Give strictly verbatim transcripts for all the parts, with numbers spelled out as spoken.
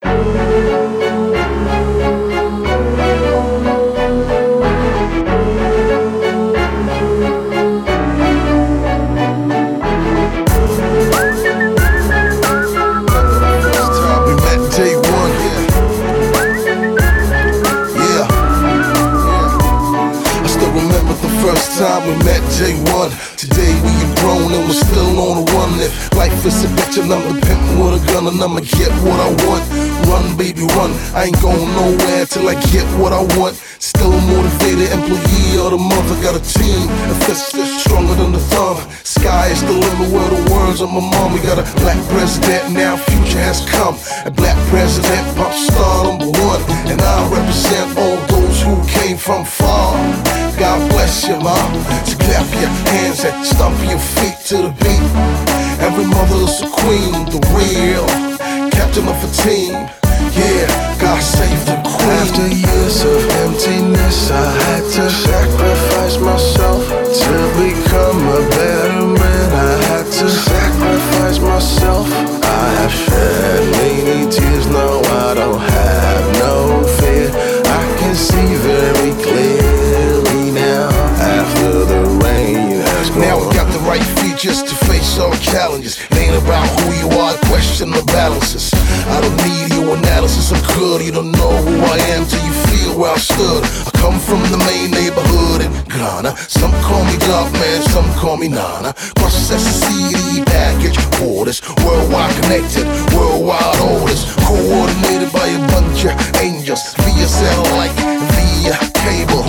First time we met J one. Today we have grown and we're still on the run. If life is a bitch and I'm the pimp with a gun and I'ma get what I want. Run baby run, I ain't going nowhere till I get what I want. Still a motivated employee of the month. I got a team, a fist fist stronger than the thumb. Sky is the limit where the words of my mom. We got a black president, now future has come. A black president, pop star number one. And I represent all those who came from far. God bless you, mom. So clap your hands and stomp your feet to the beat. Every mother is a queen, the real captain of a team. Yeah, God save the queen. After years of emptiness, I had to sacrifice myself to become a better man. I had to sacrifice myself. I have shed many tears, now I don't have no fear. I can see very clearly now, after the rain has gone. Now we got the right features to face all challenges. It ain't about who you are, question the balances. I don't need your analysis, I'm good. You don't know who I am till you feel where I stood. I come from the main neighborhood in Ghana. Some call me Dog Man, some call me Nana. Process a C D package, orders, worldwide connected, worldwide orders, coordinated by a bunch of angels, via satellite, via cable.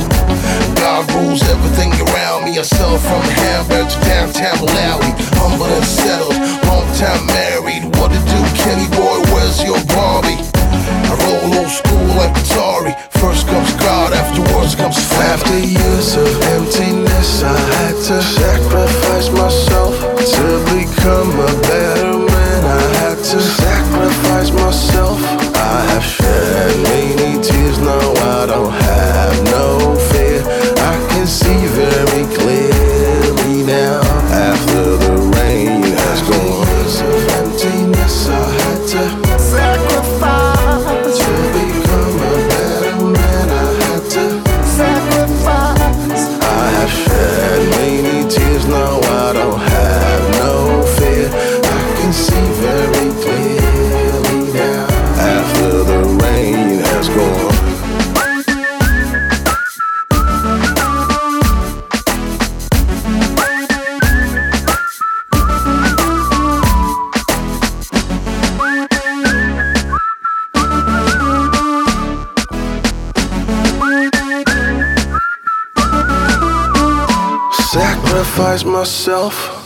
God rules everything around me. I sell from Hamburg to downtown Malawi. Humble and settled, long time married. What to do, Kenny boy, where's your Barbie? I roll old school like Atari. First comes God, afterwards comes family. After years of emptiness, I had to sacrifice myself to become a better man. I had to sacrifice myself. I have shed many tears, now I don't have no fear. I can see very clearly now, after the rain has gone. Years of emptiness, I had to sacrifice to become a better man. I had to sacrifice. I have shed many tears, now I don't have no fear. I can see very clearly now, after the rain has gone. Sacrifice myself